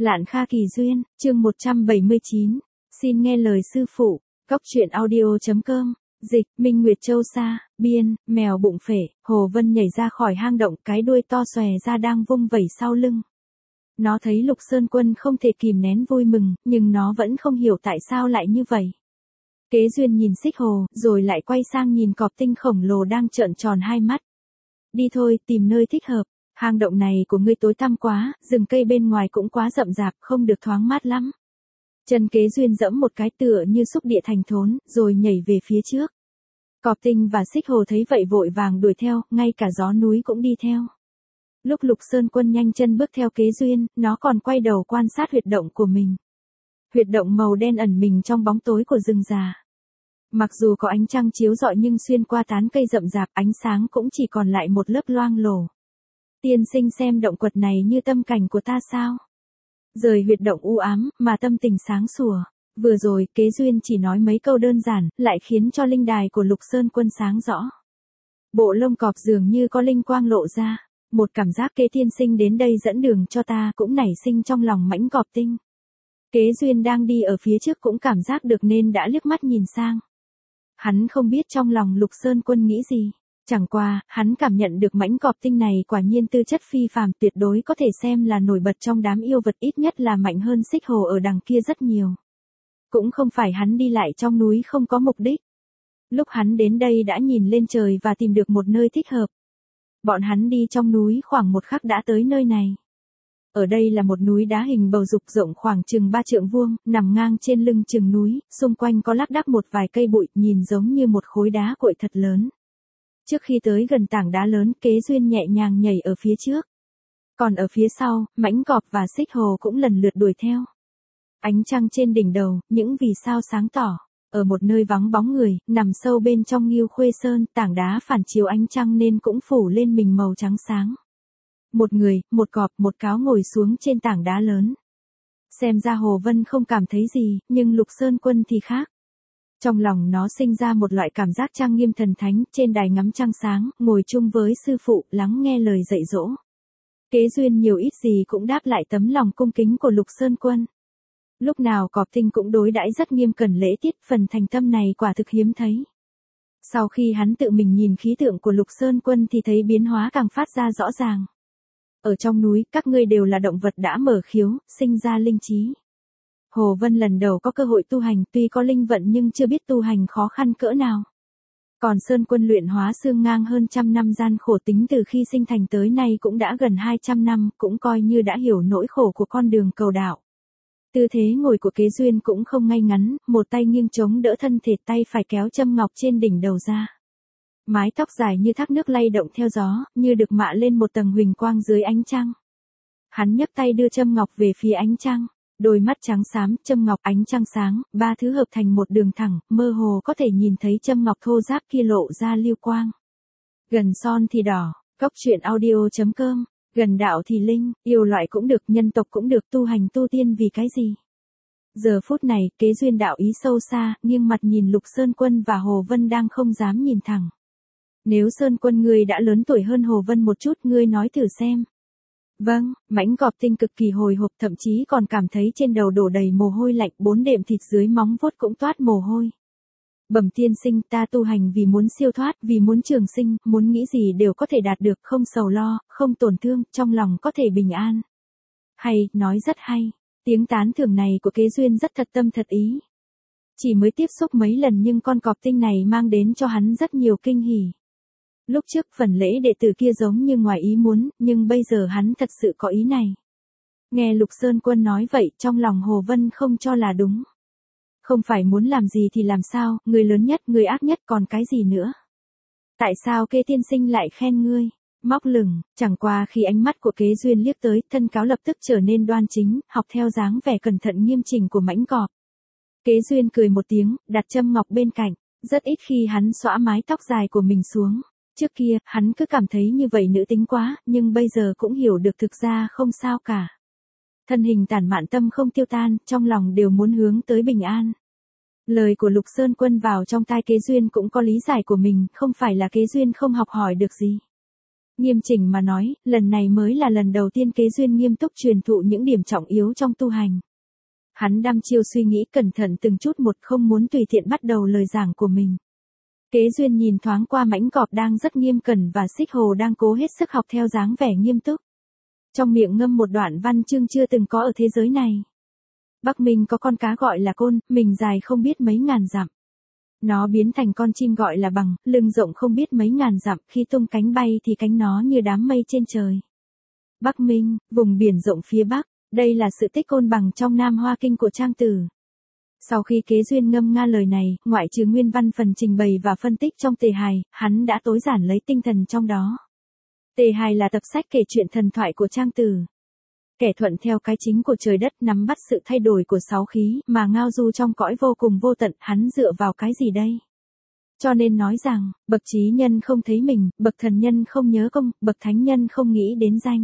Lạn Kha Kỳ Duyên, chương 179. Xin nghe lời sư phụ. Cóc truyện audio.com. Dịch, Minh Nguyệt Châu Sa, biên, mèo bụng phể. Hồ Vân nhảy ra khỏi hang động, cái đuôi to xòe ra đang vung vẩy sau lưng. Nó thấy Lục Sơn Quân không thể kìm nén vui mừng, nhưng nó vẫn không hiểu tại sao lại như vậy. Kế Duyên nhìn Xích Hồ, rồi lại quay sang nhìn cọp tinh khổng lồ đang trợn tròn hai mắt. Đi thôi, tìm nơi thích hợp. Hang động này của ngươi tối tăm quá, rừng cây bên ngoài cũng quá rậm rạp, không được thoáng mát lắm. Chân Kế Duyên giẫm một cái tựa như xúc địa thành thốn, rồi nhảy về phía trước. Cọp tinh và Xích Hồ thấy vậy vội vàng đuổi theo, ngay cả gió núi cũng đi theo. Lúc Lục Sơn Quân nhanh chân bước theo Kế Duyên, nó còn quay đầu quan sát huyệt động của mình. Huyệt động màu đen ẩn mình trong bóng tối của rừng già. Mặc dù có ánh trăng chiếu rọi nhưng xuyên qua tán cây rậm rạp, ánh sáng cũng chỉ còn lại một lớp loang lổ. Tiên sinh xem động quật này như tâm cảnh của ta sao? Rời huyệt động u ám, mà tâm tình sáng sủa. Vừa rồi, Kế Duyên chỉ nói mấy câu đơn giản, lại khiến cho linh đài của Lục Sơn Quân sáng rõ. Bộ lông cọp dường như có linh quang lộ ra. Một cảm giác Kế tiên sinh đến đây dẫn đường cho ta cũng nảy sinh trong lòng mãnh cọp tinh. Kế Duyên đang đi ở phía trước cũng cảm giác được nên đã liếc mắt nhìn sang. Hắn không biết trong lòng Lục Sơn Quân nghĩ gì. Chẳng qua, hắn cảm nhận được mãnh cọp tinh này quả nhiên tư chất phi phàm, tuyệt đối có thể xem là nổi bật trong đám yêu vật, ít nhất là mạnh hơn Xích Hồ ở đằng kia rất nhiều. Cũng không phải hắn đi lại trong núi không có mục đích. Lúc hắn đến đây đã nhìn lên trời và tìm được một nơi thích hợp. Bọn hắn đi trong núi khoảng một khắc đã tới nơi này. Ở đây là một núi đá hình bầu dục rộng khoảng chừng 3 trượng vuông, nằm ngang trên lưng chừng núi, xung quanh có lác đác một vài cây bụi, nhìn giống như một khối đá cuội thật lớn. Trước khi tới gần tảng đá lớn, Kế Duyên nhẹ nhàng nhảy ở phía trước. Còn ở phía sau, mãnh cọp và Xích Hồ cũng lần lượt đuổi theo. Ánh trăng trên đỉnh đầu, những vì sao sáng tỏ. Ở một nơi vắng bóng người, nằm sâu bên trong Ngưu Khuê Sơn, tảng đá phản chiếu ánh trăng nên cũng phủ lên mình màu trắng sáng. Một người, một cọp, một cáo ngồi xuống trên tảng đá lớn. Xem ra Hồ Vân không cảm thấy gì, nhưng Lục Sơn Quân thì khác. Trong lòng nó sinh ra một loại cảm giác trang nghiêm thần thánh, trên đài ngắm trăng sáng, ngồi chung với sư phụ, lắng nghe lời dạy dỗ. Kế Duyên nhiều ít gì cũng đáp lại tấm lòng cung kính của Lục Sơn Quân. Lúc nào cọp tinh cũng đối đãi rất nghiêm cẩn lễ tiết, phần thành tâm này quả thực hiếm thấy. Sau khi hắn tự mình nhìn khí tượng của Lục Sơn Quân thì thấy biến hóa càng phát ra rõ ràng. Ở trong núi, các ngươi đều là động vật đã mở khiếu, sinh ra linh trí. Hồ Vân lần đầu có cơ hội tu hành, tuy có linh vận nhưng chưa biết tu hành khó khăn cỡ nào. Còn Sơn Quân luyện hóa xương ngang hơn 100 năm gian khổ, tính từ khi sinh thành tới nay cũng đã gần 200 năm, cũng coi như đã hiểu nỗi khổ của con đường cầu đạo. Tư thế ngồi của Kế Duyên cũng không ngay ngắn, một tay nghiêng chống đỡ thân thể, tay phải kéo châm ngọc trên đỉnh đầu ra. Mái tóc dài như thác nước lay động theo gió, như được mạ lên một tầng huỳnh quang dưới ánh trăng. Hắn nhấc tay đưa châm ngọc về phía ánh trăng. Đôi mắt trắng xám, châm ngọc, ánh trăng sáng, ba thứ hợp thành một đường thẳng, mơ hồ có thể nhìn thấy châm ngọc thô ráp kia lộ ra lưu quang. Gần son thì đỏ, cóc truyện audio.com, gần đạo thì linh, yêu loại cũng được, nhân tộc cũng được, tu hành tu tiên vì cái gì? Giờ phút này, Kế Duyên đạo ý sâu xa, nghiêng mặt nhìn Lục Sơn Quân và Hồ Vân đang không dám nhìn thẳng. Nếu Sơn Quân ngươi đã lớn tuổi hơn Hồ Vân một chút, ngươi nói thử xem. Vâng, mãnh cọp tinh cực kỳ hồi hộp, thậm chí còn cảm thấy trên đầu đổ đầy mồ hôi lạnh, 4 đệm thịt dưới móng vuốt cũng toát mồ hôi. Bẩm tiên sinh, ta tu hành vì muốn siêu thoát, vì muốn trường sinh, muốn nghĩ gì đều có thể đạt được, không sầu lo, không tổn thương, trong lòng có thể bình an. Hay, nói rất hay. Tiếng tán thưởng này của Kế Duyên rất thật tâm thật ý. Chỉ mới tiếp xúc mấy lần nhưng con cọp tinh này mang đến cho hắn rất nhiều kinh hỉ. Lúc trước phần lễ đệ tử kia giống như ngoài ý muốn, nhưng bây giờ hắn thật sự có ý này. Nghe Lục Sơn Quân nói vậy, trong lòng Hồ Vân không cho là đúng. Không phải muốn làm gì thì làm sao, người lớn nhất, người ác nhất còn cái gì nữa. Tại sao Kế tiên sinh lại khen ngươi? Móc lửng, chẳng qua khi ánh mắt của Kế Duyên liếc tới, thân cáo lập tức trở nên đoan chính, học theo dáng vẻ cẩn thận nghiêm chỉnh của mãnh cọp. Kế Duyên cười một tiếng, đặt châm ngọc bên cạnh, rất ít khi hắn xõa mái tóc dài của mình xuống. Trước kia, hắn cứ cảm thấy như vậy nữ tính quá, nhưng bây giờ cũng hiểu được thực ra không sao cả. Thân hình tản mạn tâm không tiêu tan, trong lòng đều muốn hướng tới bình an. Lời của Lục Sơn Quân vào trong tai Kế Duyên cũng có lý giải của mình, không phải là Kế Duyên không học hỏi được gì. Nghiêm chỉnh mà nói, lần này mới là lần đầu tiên Kế Duyên nghiêm túc truyền thụ những điểm trọng yếu trong tu hành. Hắn đăm chiêu suy nghĩ cẩn thận từng chút một, không muốn tùy tiện bắt đầu lời giảng của mình. Kế Duyên nhìn thoáng qua Mãnh Cọp đang rất nghiêm cẩn và Xích Hồ đang cố hết sức học theo dáng vẻ nghiêm túc. Trong miệng ngâm một đoạn văn chương chưa từng có ở thế giới này. Bắc Minh có con cá gọi là côn, mình dài không biết mấy ngàn dặm. Nó biến thành con chim gọi là bằng, lưng rộng không biết mấy ngàn dặm, khi tung cánh bay thì cánh nó như đám mây trên trời. Bắc Minh, vùng biển rộng phía Bắc, đây là sự tích côn bằng trong Nam Hoa Kinh của Trang Tử. Sau khi Kế Duyên ngâm nga lời này, ngoại trừ nguyên văn phần trình bày và phân tích trong Tề Hài, hắn đã tối giản lấy tinh thần trong đó. Tề Hài là tập sách kể chuyện thần thoại của Trang Tử. Kẻ thuận theo cái chính của trời đất, nắm bắt sự thay đổi của sáu khí, mà ngao du trong cõi vô cùng vô tận, hắn dựa vào cái gì đây? Cho nên nói rằng, bậc trí nhân không thấy mình, bậc thần nhân không nhớ công, bậc thánh nhân không nghĩ đến danh.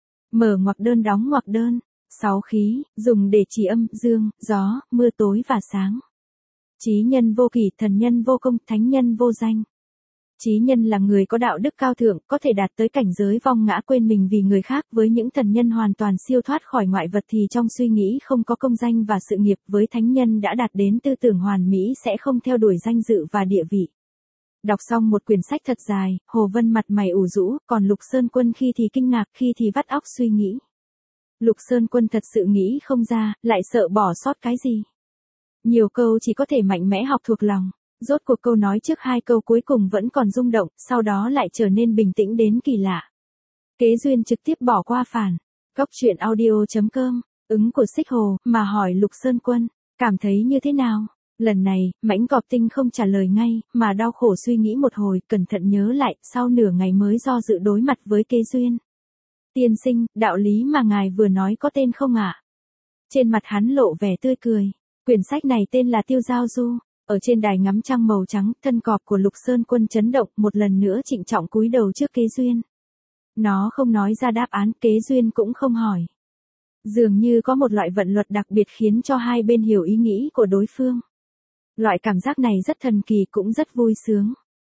Mở ngoặc đơn đóng ngoặc đơn, sáu khí, dùng để chỉ âm, dương, gió, mưa tối và sáng. Trí nhân vô kỷ, thần nhân vô công, thánh nhân vô danh. Trí nhân là người có đạo đức cao thượng, có thể đạt tới cảnh giới vong ngã quên mình vì người khác. Với những thần nhân hoàn toàn siêu thoát khỏi ngoại vật thì trong suy nghĩ không có công danh và sự nghiệp. Với thánh nhân đã đạt đến tư tưởng hoàn mỹ sẽ không theo đuổi danh dự và địa vị. Đọc xong một quyển sách thật dài, Hồ Vân mặt mày ủ rũ, còn Lục Sơn Quân khi thì kinh ngạc, khi thì vắt óc suy nghĩ. Lục Sơn Quân thật sự nghĩ không ra, lại sợ bỏ sót cái gì. Nhiều câu chỉ có thể mạnh mẽ học thuộc lòng. Rốt cuộc câu nói trước hai câu cuối cùng vẫn còn rung động, sau đó lại trở nên bình tĩnh đến kỳ lạ. Kế Duyên trực tiếp bỏ qua phản. Góc truyện audio.com, ứng của Xích Hồ, mà hỏi Lục Sơn Quân, cảm thấy như thế nào? Lần này, Mãnh Cọp Tinh không trả lời ngay, mà đau khổ suy nghĩ một hồi, cẩn thận nhớ lại, sau nửa ngày mới do dự đối mặt với Kế Duyên. Tiên sinh, đạo lý mà ngài vừa nói có tên không ạ? Trên mặt hắn lộ vẻ tươi cười. Quyển sách này tên là Tiêu Giao Du. Ở trên đài ngắm trăng màu trắng, thân cọp của Lục Sơn Quân chấn động, một lần nữa trịnh trọng cúi đầu trước Kế Duyên. Nó không nói ra đáp án, Kế Duyên cũng không hỏi. Dường như có một loại vận luật đặc biệt khiến cho hai bên hiểu ý nghĩ của đối phương. Loại cảm giác này rất thần kỳ cũng rất vui sướng.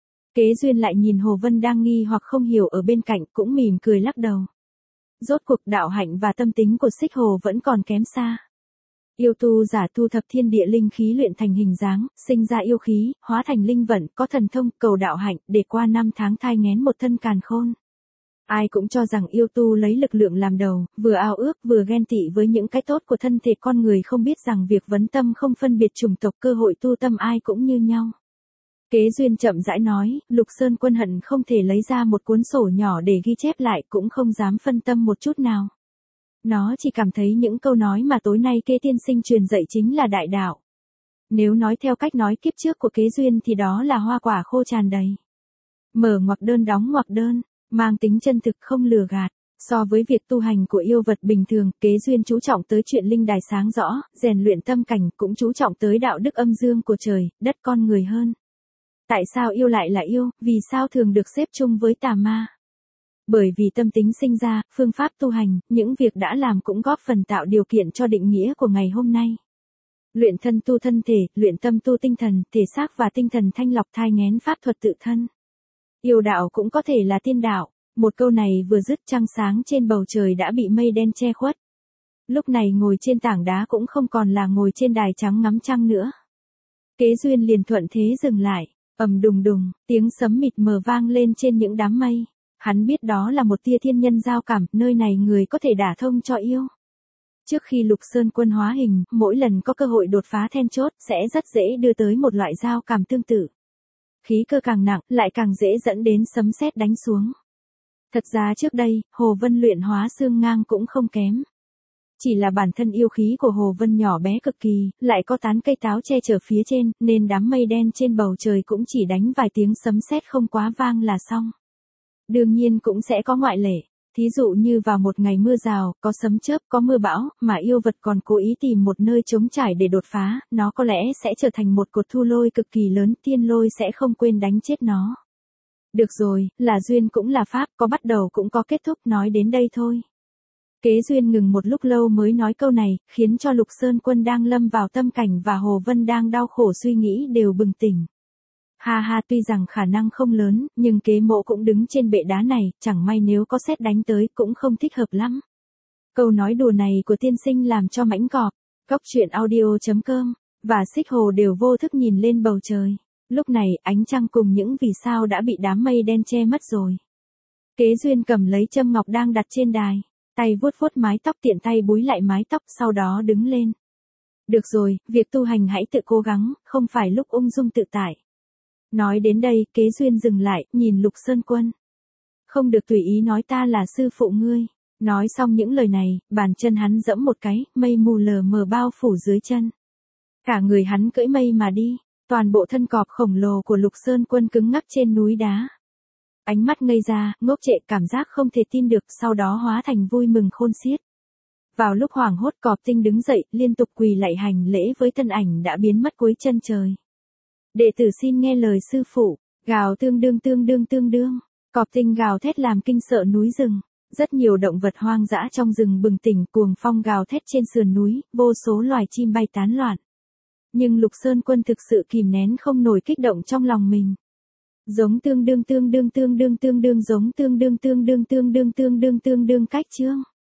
Kế Duyên lại nhìn Hồ Vân đang nghi hoặc không hiểu ở bên cạnh, cũng mỉm cười lắc đầu. Rốt cuộc đạo hạnh và tâm tính của Xích Hồ vẫn còn kém xa. Yêu tu giả thu thập thiên địa linh khí luyện thành hình dáng, sinh ra yêu khí, hóa thành linh vận, có thần thông, cầu đạo hạnh, để qua 5 tháng thai nghén một thân càn khôn. Ai cũng cho rằng yêu tu lấy lực lượng làm đầu, vừa ao ước vừa ghen tị với những cái tốt của thân thể con người, không biết rằng việc vấn tâm không phân biệt chủng tộc, cơ hội tu tâm ai cũng như nhau. Kế Duyên chậm rãi nói, Lục Sơn Quân hận không thể lấy ra một cuốn sổ nhỏ để ghi chép lại, cũng không dám phân tâm một chút nào. Nó chỉ cảm thấy những câu nói mà tối nay Kế tiên sinh truyền dạy chính là đại đạo. Nếu nói theo cách nói kiếp trước của Kế Duyên thì đó là hoa quả khô tràn đầy. Mở ngoặc đơn đóng ngoặc đơn, mang tính chân thực không lừa gạt. So với việc tu hành của yêu vật bình thường, Kế Duyên chú trọng tới chuyện linh đài sáng rõ, rèn luyện tâm cảnh, cũng chú trọng tới đạo đức âm dương của trời, đất con người hơn. Tại sao yêu lại là yêu, vì sao thường được xếp chung với tà ma? Bởi vì tâm tính sinh ra, phương pháp tu hành, những việc đã làm cũng góp phần tạo điều kiện cho định nghĩa của ngày hôm nay. Luyện thân tu thân thể, luyện tâm tu tinh thần, thể xác và tinh thần thanh lọc thai nghén pháp thuật tự thân. Yêu đạo cũng có thể là tiên đạo. Một câu này vừa dứt, trăng sáng trên bầu trời đã bị mây đen che khuất. Lúc này ngồi trên tảng đá cũng không còn là ngồi trên đài trắng ngắm trăng nữa. Kế Duyên liền thuận thế dừng lại, ầm đùng đùng, tiếng sấm mịt mờ vang lên trên những đám mây. Hắn biết đó là một tia thiên nhân giao cảm, nơi này người có thể đả thông cho yêu. Trước khi Lục Sơn Quân hóa hình, mỗi lần có cơ hội đột phá then chốt, sẽ rất dễ đưa tới một loại giao cảm tương tự. Khí cơ càng nặng, lại càng dễ dẫn đến sấm sét đánh xuống. Thật ra trước đây, Hồ Vân luyện hóa xương ngang cũng không kém. Chỉ là bản thân yêu khí của Hồ Vân nhỏ bé cực kỳ, lại có tán cây táo che chở phía trên, nên đám mây đen trên bầu trời cũng chỉ đánh vài tiếng sấm sét không quá vang là xong. Đương nhiên cũng sẽ có ngoại lệ. Thí dụ như vào một ngày mưa rào, có sấm chớp, có mưa bão, mà yêu vật còn cố ý tìm một nơi trống trải để đột phá, nó có lẽ sẽ trở thành một cột thu lôi cực kỳ lớn, thiên lôi sẽ không quên đánh chết nó. Được rồi, là duyên cũng là pháp, có bắt đầu cũng có kết thúc, nói đến đây thôi. Kế Duyên ngừng một lúc lâu mới nói câu này, khiến cho Lục Sơn Quân đang lâm vào tâm cảnh và Hồ Vân đang đau khổ suy nghĩ đều bừng tỉnh. Ha ha, tuy rằng khả năng không lớn, nhưng kế mộ cũng đứng trên bệ đá này, chẳng may nếu có sét đánh tới cũng không thích hợp lắm. Câu nói đùa này của tiên sinh làm cho Mãnh Cọp, Cóc Truyện Audio.com và Xích Hồ đều vô thức nhìn lên bầu trời. Lúc này, ánh trăng cùng những vì sao đã bị đám mây đen che mất rồi. Kế Duyên cầm lấy châm ngọc đang đặt trên đài, tay vuốt vuốt mái tóc, tiện tay búi lại mái tóc, sau đó đứng lên. Được rồi, việc tu hành hãy tự cố gắng, không phải lúc ung dung tự tại. Nói đến đây, Kế Duyên dừng lại, nhìn Lục Sơn Quân. Không được tùy ý nói ta là sư phụ ngươi. Nói xong những lời này, bàn chân hắn giẫm một cái, mây mù lờ mờ bao phủ dưới chân. Cả người hắn cưỡi mây mà đi, toàn bộ thân cọp khổng lồ của Lục Sơn Quân cứng ngắc trên núi đá. Ánh mắt ngây ra, ngốc trệ, cảm giác không thể tin được, sau đó hóa thành vui mừng khôn xiết. Vào lúc hoảng hốt, Cọp Tinh đứng dậy, liên tục quỳ lạy hành lễ với thân ảnh đã biến mất cuối chân trời. Đệ tử xin nghe lời sư phụ, gào tương đương tương đương tương đương. Cọp Tinh gào thét làm kinh sợ núi rừng. Rất nhiều động vật hoang dã trong rừng bừng tỉnh, cuồng phong gào thét trên sườn núi, vô số loài chim bay tán loạn. Nhưng Lục Sơn Quân thực sự kìm nén không nổi kích động trong lòng mình. Giống tương đương tương đương tương đương tương đương giống tương đương tương đương tương đương tương đương tương đương cách chương.